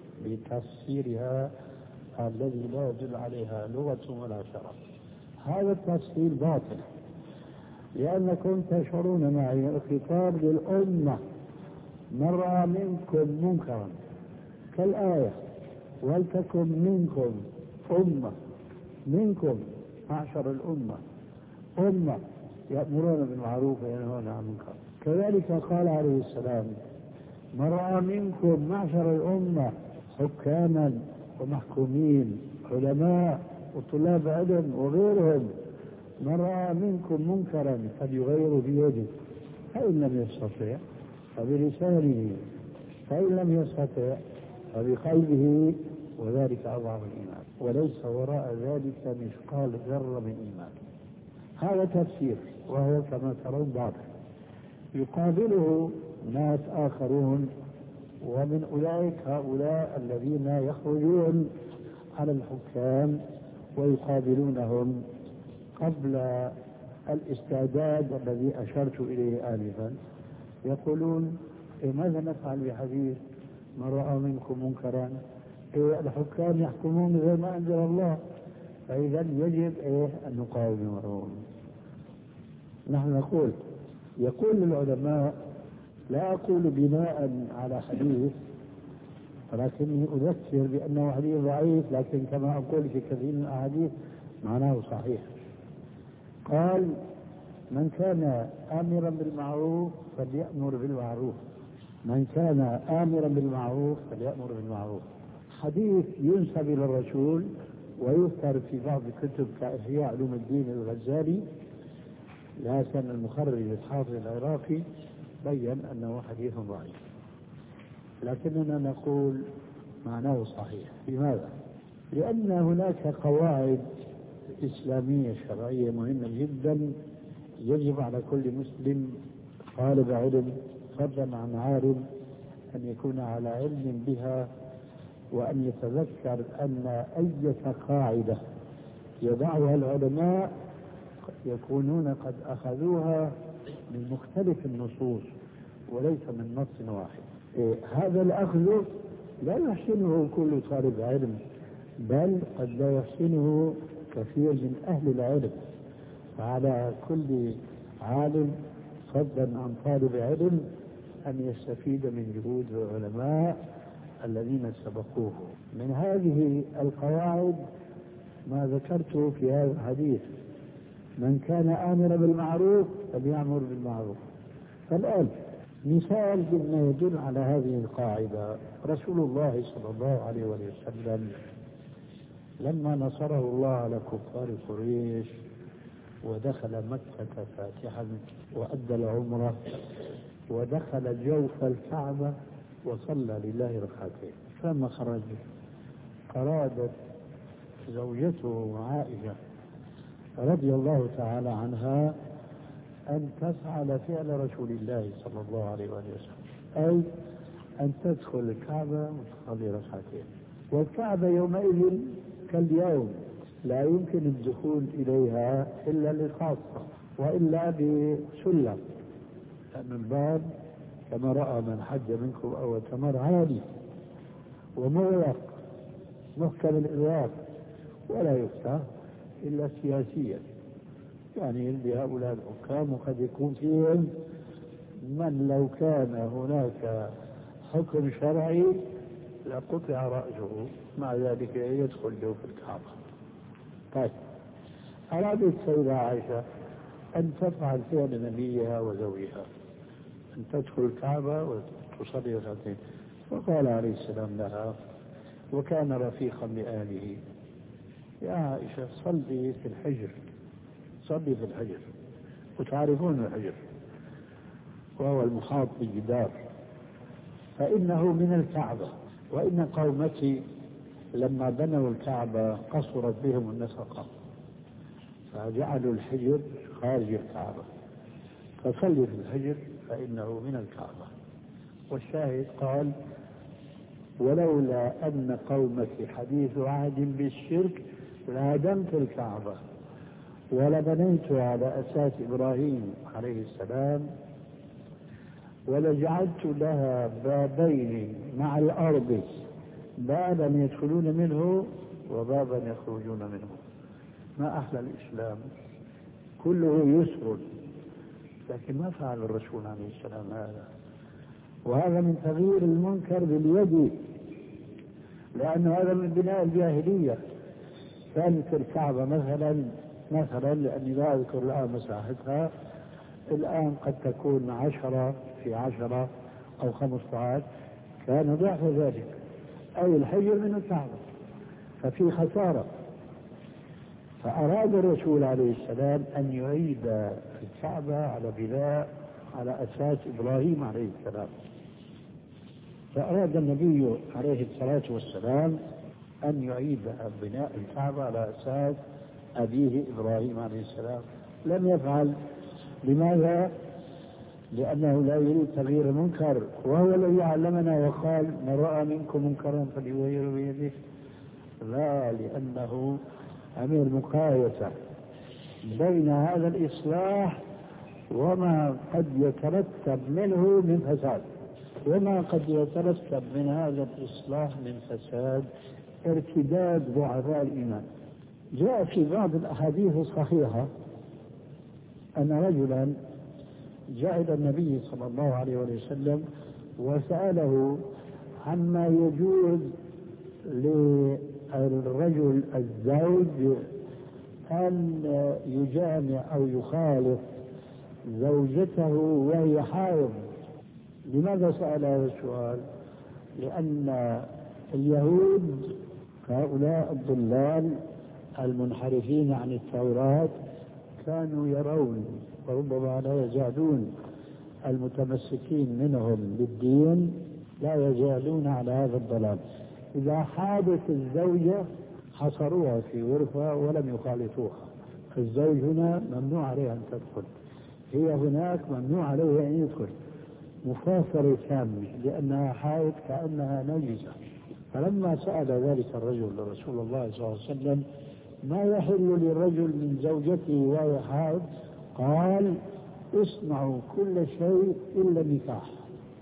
بتفسيرها الذي لا يدل عليها لغة ولا شرع. هذا التفسير باطل، لأنكم تشعرون معي الخطاب للأمة. من رأى منكم منكرا كالآية ولتكن منكم أمة، منكم معشر الأمة، أمة يأمرون بالمعروف وينهون عن المنكر. كذلك قال عليه السلام من رأى منكم معشر الأمة حكاما ومحكومين علماء وطلاب علم وغيرهم، من رأى منكم منكرا فليغيره بيده، فإن لم يستطع فبلسانه، فإن لم يستطع فبقلبه، وذلك أضعف الإيمان، وليس وراء ذلك مثقال ذرة من إيمان. هذا تفسير، وهو كما ترون باطل. يقابله ناس آخرون، ومن أولئك هؤلاء الذين يخرجون على الحكام ويقابلونهم قبل الاستعداد الذي أشرت إليه آنفا. يقولون إيه ماذا نفعل بحديث من رأى منكم منكرا؟ إيه الحكام يحكمون غير ما أنزل الله، فإذا يجب إيه أن نقاومهم. نحن نقول يقول العلماء، لا أقول بناء على حديث، ولكني أذكر بأنه حديث ضعيف، لكن كما أقول في كثير من الأحاديث معناه صحيح. قال من كان آمرا بالمعروف فليأمر بالمعروف، من كان آمرا بالمعروف فليأمر بالمعروف. حديث ينسب إلى الرسول ويذكر في بعض الكتب كإحياء علوم الدين الغزالي، لكن المخرج الحافظ العراقي بين أنه حديث ضعيف، لكننا نقول معناه صحيح. لماذا؟ لأن هناك قواعد إسلامية شرعية مهمة جدا يجب على كل مسلم طالب علم فضلا عن عالم أن يكون على علم بها، وأن يتذكر أن أي قاعدة يضعها العلماء يكونون قد أخذوها من مختلف النصوص وليس من نص واحد. إيه هذا الأخذ لا يحسنه كل طالب علم، بل قد لا يحسنه كثير من أهل العلم. فعلى كل عالم فضلا عن طالب علم أن يستفيد من جهود العلماء الذين سبقوه. من هذه القواعد ما ذكرته في هذا الحديث، من كان آمرا بالمعروف فليأمر بالمعروف. فالآن مثال مما يدل على هذه القاعدة، رسول الله صلى الله عليه وسلم لما نصره الله على كفار قريش ودخل مكة فاتحا وأدى العمرة ودخل جوف الكعبة وصلى لله ركعتين، فلما خرج أرادت زوجته عائشة رضي الله تعالى عنها أن تفعل فعل رسول الله صلى الله عليه وسلم، أي أن تدخل الكعبة وتصلي ركعتين. والكعبة يومئذ كاليوم لا يمكن الدخول إليها إلا لخاصة وإلا بسلم، لأن الباب كما رأى من حج منكم أو اعتمر عالي ومغلق محكم الإغلاق ولا يفتح إلا سياسيا، يعني لهؤلاء الحكام، وقد يكون فيهم من لو كان هناك حكم شرعي لقطع رأسه، مع ذلك يدخل له في الكعبة. طيب، أرادت السيدة عائشة أن تفعل فعل نبيها وزوجها، أن تدخل الكعبة وتصلي ركعتين، فقال عليه السلام لها وكان رفيقا لآله: يا عائشة صلي في الحجر، صلي في الحجر، وتعرفون الحجر وهو المحاط بالجدار، فإنه من الكعبة، وإن قومتي لما بنوا الكعبة قصرت بهم النفقة فجعلوا الحجر خارج الكعبة، فصلي في الحجر فإنه من الكعبة. والشاهد قال: ولولا أن قومك حديث عهد بالشرك لهدمت الكعبة ولبنيت على أساس إبراهيم عليه السلام ولجعلت لها بابين مع الأرض، بابا يدخلون منه وبابا يخرجون منه. ما أحلى الإسلام، كله يسر، لكن ما فعل الرسول عليه السلام هذا، وهذا من تغيير المنكر باليد، لأن هذا من بناء الجاهلية. كانت الكعبة مثلا مثلا لأني لا أذكر الآن مساحتها، الآن قد تكون عشرة في عشرة أو خمسة عشر، كان ضعف ذلك، أو الحجر من الكعبة، ففي خسارة. فأراد الرسول عليه السلام أن يعيد الكعبة على بناء على أساس إبراهيم عليه السلام، فأراد النبي عليه الصلاة والسلام أن يعيد بناء الكعبة على أساس أبيه إبراهيم عليه السلام، لم يفعل. لماذا؟ لأنه لا يريد تغيير المنكر، وهو الذي علمنا وقال: من رأى منكم منكرا فليغيره بيده. لا، لأنه عمل مقايسة بين هذا الإصلاح وما قد يترتب منه من فساد، وما قد يترتب من هذا الإصلاح من فساد ارتداد ضعفاء الإيمان. جاء في بعض الأحاديث الصحيحة أن رجلا جاء إلى النبي صلى الله عليه وسلم وسأله عما يجوز للرجل الزوج أن يجامع أو يخالف زوجته وهي حائض. لماذا سأل هذا السؤال؟ لأن اليهود هؤلاء الضلال المنحرفين عن التوراة كانوا يرون، وربما لا يزالون المتمسكين منهم بالدين لا يزالون على هذا الضلال، إذا حادت الزوجة حصروها في غرفة ولم يخالطوها. الزوج هنا ممنوع عليه أن تدخل، هي هناك ممنوع عليه أن يدخل، مفاصلة تامة، لأنها حائض كأنها نجسة. فلما سأل ذلك الرجل لرسول الله صلى الله عليه وسلم ما يحل للرجل من زوجته وهي حائض، قال: اصنعوا كل شيء إلا النكاح،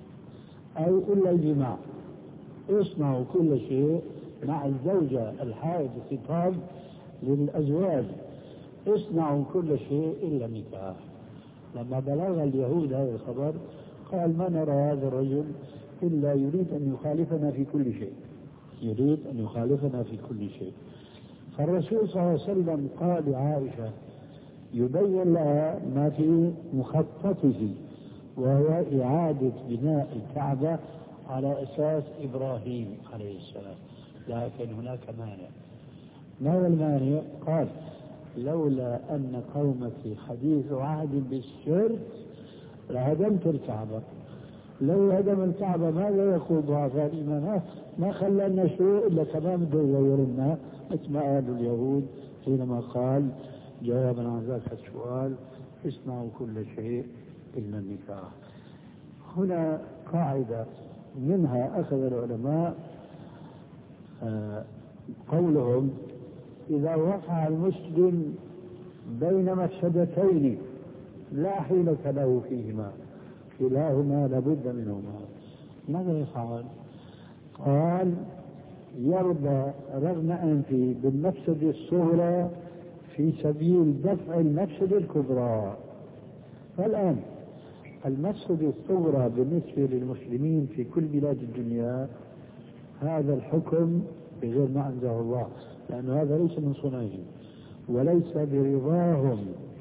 أو إلا الجماع. اصنعوا كل شيء مع الزوجة الحائض، خطاب للأزواج، اصنعوا كل شيء إلا النكاح. لما بلغ اليهود هذا الخبر قال: ما نرى هذا الرجل إلا يريد أن يخالفنا في كل شيء، يريد أن يخالفنا في كل شيء. فالرسول صلى الله عليه وسلم قال لعائشة يبين لها ما في مخططه، وهو إعادة بناء الكعبة على أساس إبراهيم عليه السلام، لكن هناك مانع. ما هو المانع؟ قال: لولا أن قومك حديث عهد بالشرك لهدمت الكعبة. لو هدم الكعبة ماذا يقول ضعفاء الإيمان؟ ما خلى شيء إلا تمام يغيرنا، مثل ما قالوا اليهود حينما قال جوابا عن ذلك السؤال: اصنعوا كل شيء إلا النكاح. هنا قاعدة منها أخذ العلماء آه قولهم إذا وقع المسلم بين مفسدتين لا حيلة له فيهما كلاهما لابد منهما، ماذا يفعل؟ قال يرضى رغم أنفه بالمفسدة الصغرى في سبيل دفع المفسدة الكبرى. فالآن المفسدة الصغرى بالنسبة للمسلمين في كل بلاد الدنيا هذا الحكم بغير ما أنزله الله، لأن هذا ليس من صنعهم وليس برضاهم.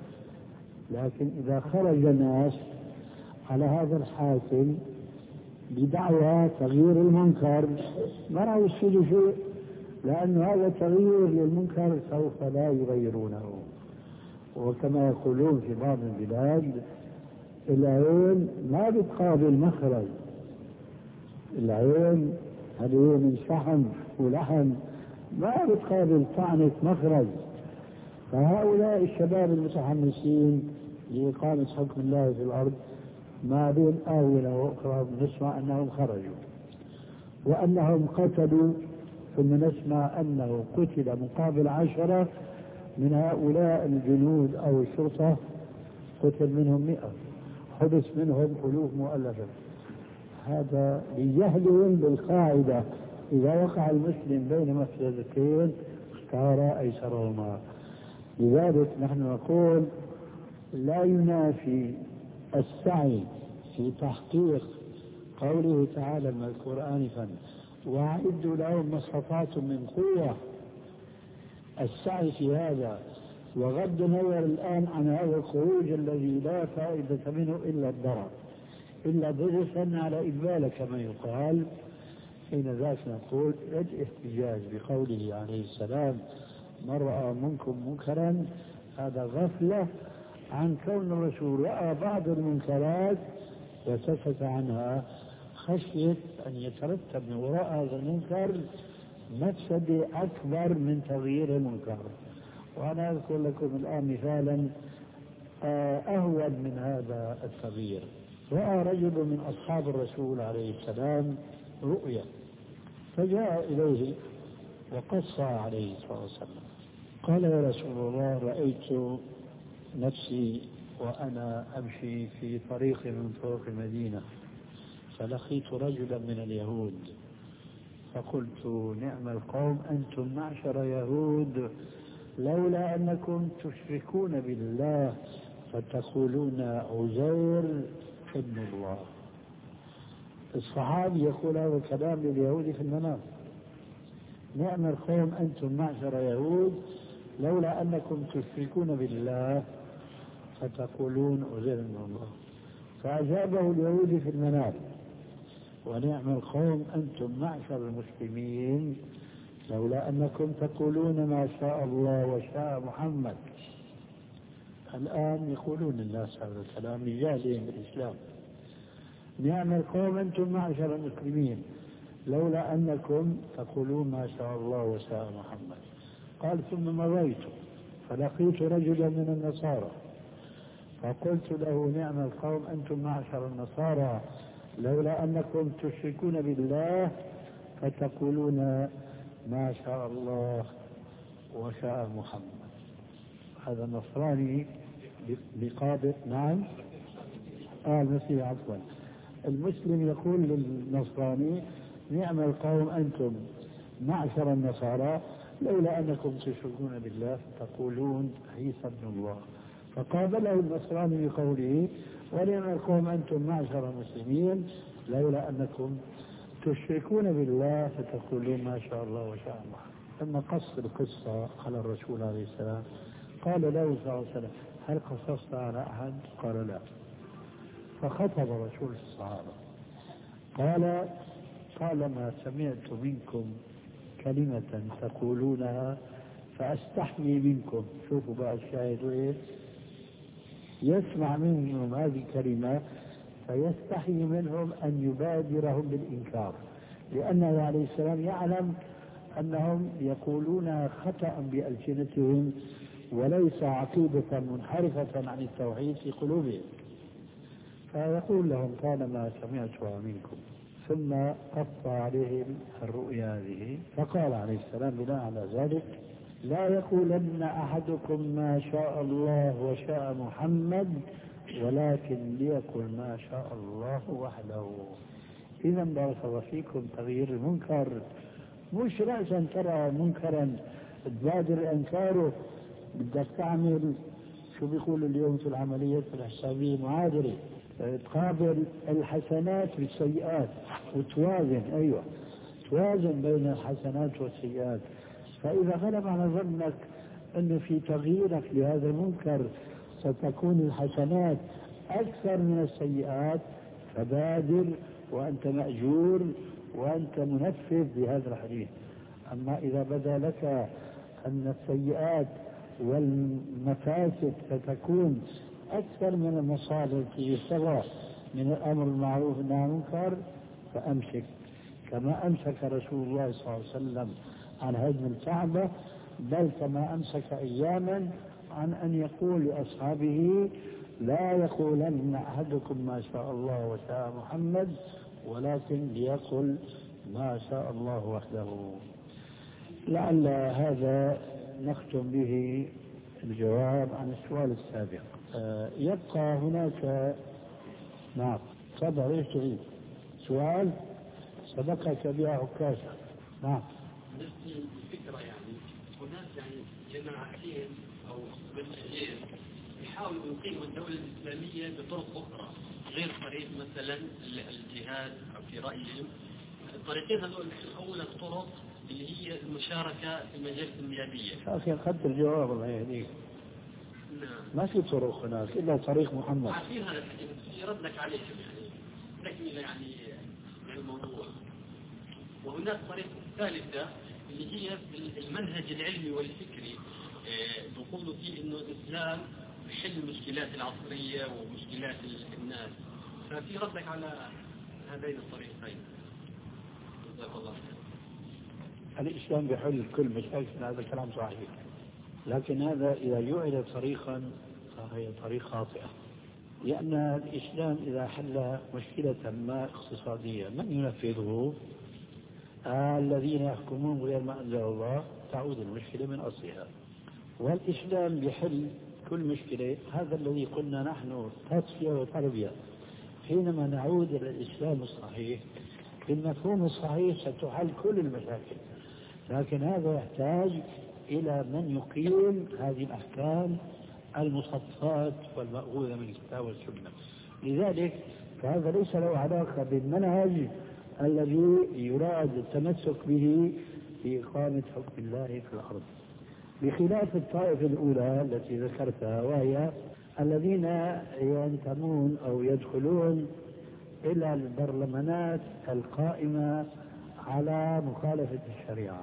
لكن إذا خرج الناس على هذا الحاكم بدعوى تغيير المنكر ما راح يصير شيء، لأن هذا تغيير للمنكر سوف لا يغيرونه. وكما يقولون في بعض البلاد العين ما بتقابل مخرج، العين هذه من شحم ولحم ما بتقابل طعنة مخرج. فهؤلاء الشباب المتحمسين لإقامة حكم الله في الأرض ما بين آونة وأخرى نسمع أنهم خرجوا وأنهم قتلوا، ثم نسمع أنه قتل مقابل عشرة من هؤلاء الجنود أو الشرطة، قتل منهم مئة، حبس منهم ألوف مؤلفة. هذا لجهلهم بالقاعدة إذا وقع المسلم بين مفسدتين اختار أيسرهما. لذلك نحن نقول لا ينافي السعي في تحقيق قوله تعالى المذكور آنفا وأعدوا لهم ما استطعتم من قوة، السعي في هذا وغض النظر الآن عن هذا الخروج الذي لا فائدة منه إلا الضرر إلا ضرسا على إقبال كما يقال. حين ذاك نقول الاحتجاج بقوله عليه السلام من رأى منكم منكرا هذا غفلة عن كون الرسول رأى بعض المنكرات وسكت عنها خشية أن يترتب من وراء هذا المنكر مفسدة أكبر من تغيير المنكر. وأنا أذكر لكم الآن مثالا أهون من هذا التغيير. رأى رجل من أصحاب الرسول عليه السلام رؤيا فجاء إليه وقص عليه صلى الله عليه وسلم قال يا رسول الله رأيت نفسي وأنا أمشي في طريق من طرق المدينة فلقيت رجلا من اليهود فقلت نعم القوم أنتم معشر يهود لولا أنكم تشركون بالله فتقولون عزير ابن الله. الصحابي يقول هذا الكلام لليهود في المنام، نعم القوم أنتم معشر يهود لولا أنكم تشركون بالله فتقولون عزير ابن الله. فأجابه اليهود في المنام ونعم القوم أنتم معشر المسلمين لولا أنكم تقولون ما شاء الله وشاء محمد. الآن يقولون الناس هذا الكلام لجهلهم بالإسلام. نعم القوم أنتم معشر المسلمين لولا أنكم تقولون ما شاء الله وشاء محمد. قال ثم مضيت فلقيت رجلا من النصارى فقلت له نعم القوم أنتم معشر النصارى لولا أنكم تشركون بالله فتقولون ما شاء الله وشاء محمد. هذا النصراني بقابل نعم آه المسيح عفوا. المسلم يقول للنصراني نعم القوم أنتم معشر النصارى لولا أنكم تشركون بالله تقولون عيسى ابن الله. فقابله النصراني بقوله ونعم القوم أنتم معشر المسلمين لولا أنكم تشركون بالله فتقولون ما شاء الله وشاء الله. ثم قص القصة على الرسول عليه السلام قال له صلى الله عليه وسلم هل قصصت على أحد؟ قال لا. فخطب الرسول الصحابة قال طالما سمعت منكم كلمة تقولونها فأستحيي منكم. شوفوا بقى الشاهد إيه؟ يسمع منهم هذه الكلمة فيستحي منهم أن يبادرهم بالإنكار لأنه عليه السلام يعلم أنهم يقولون خطأ بألسنتهم وليس عقيدة منحرفة عن التوحيد في قلوبهم. فيقول لهم طالما سمعتها منكم ثم قص عليهم الرؤيا هذه، فقال عليه السلام بناء على ذلك: لا يقولن أحدكم ما شاء الله وشاء محمد، ولكن ليقل ما شاء الله وحده. إذا بارك الله فيكم، تغيير المنكر مش رأسا ترى منكرا تبادر إنكاره، بدك تعمل شو بيقول اليوم في العمليات الحسابية معادلة، تقابل الحسنات بالسيئات وتوازن، أيوة توازن بين الحسنات والسيئات. فإذا غلب على ظنك أنه في تغييرك لهذا المنكر ستكون الحسنات أكثر من السيئات، فبادر وأنت مأجور وأنت منفذ بهذا الحديث. أما إذا بدا لك أن السيئات والمفاسد ستكون أكثر من المصالح التي يستوى من الأمر المعروف والنهي عن المنكر، فأمسك كما أمسك رسول الله صلى الله عليه وسلم عن هدم الكعبة، بل كما أمسك أياما عن أن يقول لأصحابه: لا يقولن أحدكم ما شاء الله وشاء محمد، ولكن ليقل ما شاء الله وحده. لعل هذا نختم به الجواب عن السؤال السابق. آه يبقى هناك نعم تفضل، ايش تريد؟ سؤال سبقك بها عكاشة. نعم. نفس الفكرة، يعني هناك يعني جماعتين أو مسجدين يحاولوا يقيموا الدولة الإسلامية بطرق أخرى غير طريق مثلا الجهاد، أو في رأيهم الطريقين هذول أولا الطرق اللي هي المشاركة في المجالس النيابية. أخي أخذت الجواب الله يهديك. نعم. ما في طرق هناك إلا طريق محمد. عارفين هذا يردك عليهم، يعني تكمل يعني الموضوع. وهناك طريقة ثالثة اللي هي المنهج العلمي والفكري، بيقولوا فيه إنه الإسلام يحل المشكلات العصرية ومشكلات الناس. ففي ردك على هذين الطريقين. جزاك الله خير. الإسلام بيحل كل مشاكل، هذا كلام صحيح، لكن هذا إذا جعل طريقا فهي طريق خاطئة، لأن الإسلام إذا حل مشكلة ما اقتصادية من ينفذه؟ آه الذين يحكمون غير ما أنزل الله، تعود المشكلة من أصلها. والإسلام بيحل كل مشكلة، هذا الذي قلنا نحن تصفية وتربية. حينما نعود إلى الإسلام الصحيح بالمفهوم الصحيح ستحل كل المشاكل، لكن هذا يحتاج إلى من يقيم هذه الأحكام المصطفات والمأخوذة من الكتاب والسنة. لذلك فهذا ليس له علاقة بالمنهج الذي يراد التمسك به في إقامة حكم الله في الأرض، بخلاف الطائفة الأولى التي ذكرتها، وهي الذين ينتمون أو يدخلون إلى البرلمانات القائمة على مخالفة الشريعة.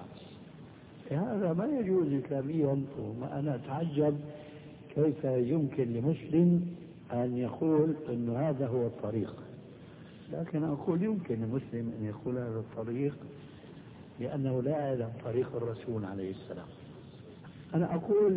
هذا ما يجوز إسلاميا، وأنا أتعجب كيف يمكن لمسلم أن يقول أن هذا هو الطريق. لكن أقول يمكن لمسلم أن يقول هذا الطريق لأنه لا يعلم طريق الرسول عليه السلام. أنا أقول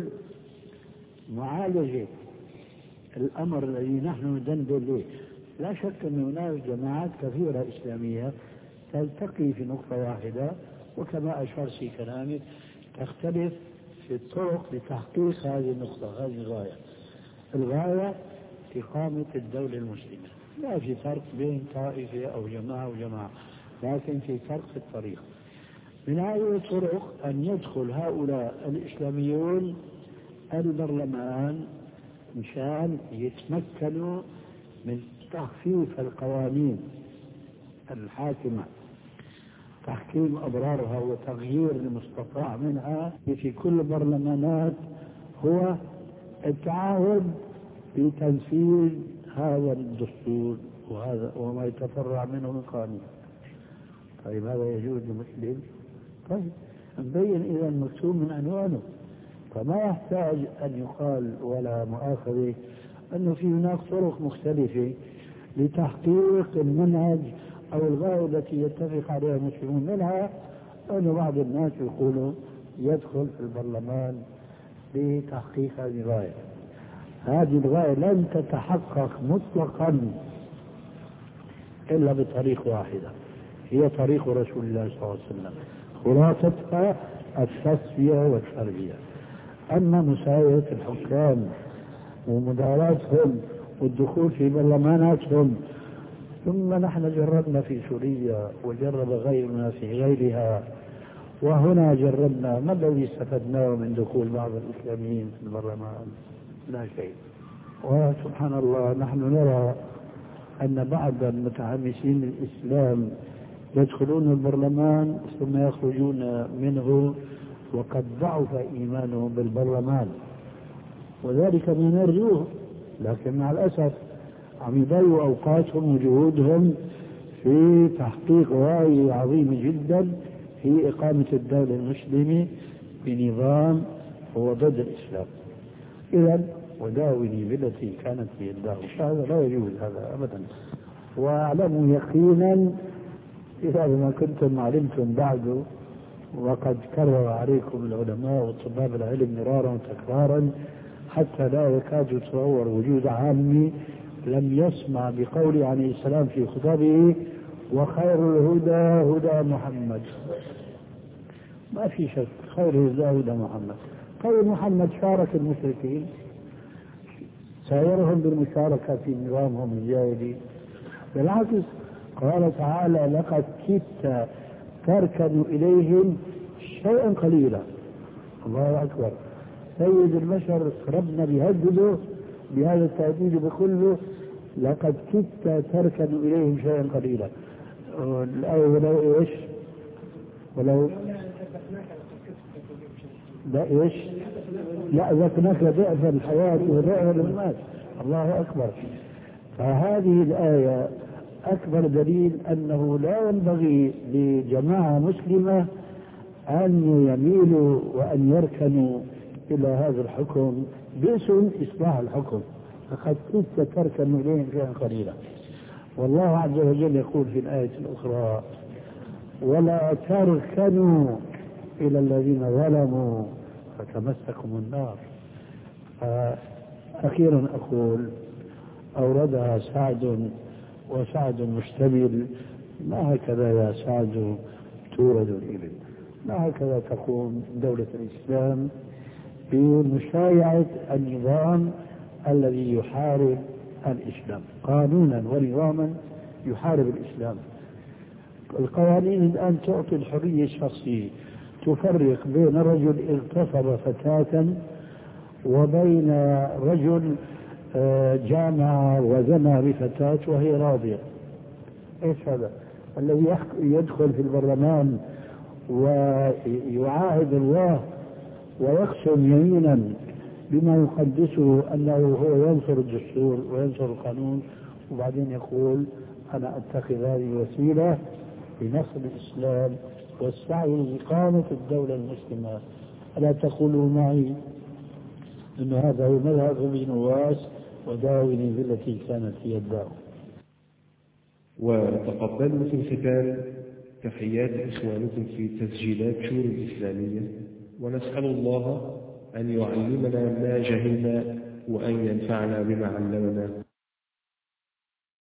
معالجة الأمر الذي نحن ندندن له، لا شك أن هناك جماعات كثيرة إسلامية تلتقي في نقطة واحدة، وكما أشار في كلامك تختلف في الطرق لتحقيق هذه النقطة، هذه الغاية. الغاية إقامة الدولة المسلمة، لا في فرق بين طائفة أو جماعة وجماعة، لكن في فرق في الطريق. من هذه الطرق أن يدخل هؤلاء الإسلاميون البرلمان مشان يتمكنوا من تخفيف القوانين الحاكمة، تحكيم أضرارها وتغيير المستطاع منها في كل برلمانات، هو التعاون في تنفيذ هذا الدستور وهذا وما يتفرع منه من قانون. طيب هذا يجوز لمسلم؟ طيب نبين إذا مكتوب من عنوانه، فما يحتاج أن يقال ولا مؤاخذة أنه في هناك طرق مختلفة لتحقيق المنهج أو الغاية التي يتفق عليها المسلمون. منها أن بعض الناس يقولوا يدخل في البرلمان لتحقيق هذه الغاية. هذه الغاية لن تتحقق مطلقا إلا بطريقة واحدة، هي طريق رسول الله صلى الله عليه وسلم، خلاصتها التصفية والتربية. أما مساواة الحكام ومداراتهم والدخول في برلماناتهم، ثم نحن جربنا في سوريا وجرب غيرنا في غيرها، وهنا جربنا، ما الذي استفدناه من دخول بعض الإسلاميين في البرلمان؟ لا شيء. وسبحان الله نحن نرى أن بعض المتحمسين للإسلام يدخلون البرلمان ثم يخرجون منه وقد ضعف إيمانهم بالبرلمان، وذلك من نرجوه، لكن مع الأسف عم يضيعوا أوقاتهم وجهودهم في تحقيق غاية عظيمة جدا في إقامة الدولة المسلمة بنظام هو ضد الإسلام. إذا وداوني بالتي كانت في الدعوة، هذا لا يجوز هذا أبدا. واعلموا يقينا إذا ما كنتم علمتم بعده، وقد كرر عليكم العلماء وطلاب العلم مرارا وتكرارا حتى لا يكاد يتصور وجود عامي لم يسمع بقول عليه السلام في خطبه وخير الهدى هدى محمد. ما في شك، خير الهدى هدى محمد. خير محمد شارك المشركين، سايرهم بالمشاركة في نظامهم الجاهلي، بالعكس قال تعالى لقد كدت تركن إليهم شيئا قليلا. الله أكبر. سيد البشر ربنا بيهدده بهذا التهديد بكله، لقد كدت تركن إليهم شيئا قليلا. ولو إيش ولو لا إيش لا ذكناك ضعف الحياة وضعف الممات. الله أكبر. فهذه الآية أكبر دليل أنه لا ينبغي لجماعة مسلمة أن يميلوا وأن يركنوا إلى هذا الحكم باسم إصلاح الحكم، فقد كنت تركن إليهم شيئا قليلا. والله عز وجل يقول في الآية الأخرى ولا تركنوا إلى الذين ظلموا فتمسكم النار. أخيرا أقول أوردها سعد، وسعد مشتمل، ما هكذا يا سعد تورد الإبل، ما هكذا تقوم دولة الإسلام بمشايعة النظام الذي يحارب الإسلام، قانونا ونظاما يحارب الإسلام. القوانين الآن تعطي الحرية الشخصية، تفرق بين رجل اغتصب فتاة وبين رجل جامع وزنى بفتاة وهي راضية. ايش هذا؟ الذي يدخل في البرلمان ويعاهد الله ويقسم يمينا بما يقدسه أنه هو ينصر الدستور وينصر القانون، وبعدين يقول أنا أتخذ هذه الوسيلة لنصر الإسلام والسعي لإقامة الدولة المسلمة. ألا تقولوا معي أن هذا هو مذهب ابن نواس وداوني بالتي كانت هي الدعوة. وتقبلوا في الختام تحيات إخوانكم في تسجيلات شور الإسلامية، ونسأل الله أن يعلمنا ما جهلنا وأن ينفعنا بما علمنا.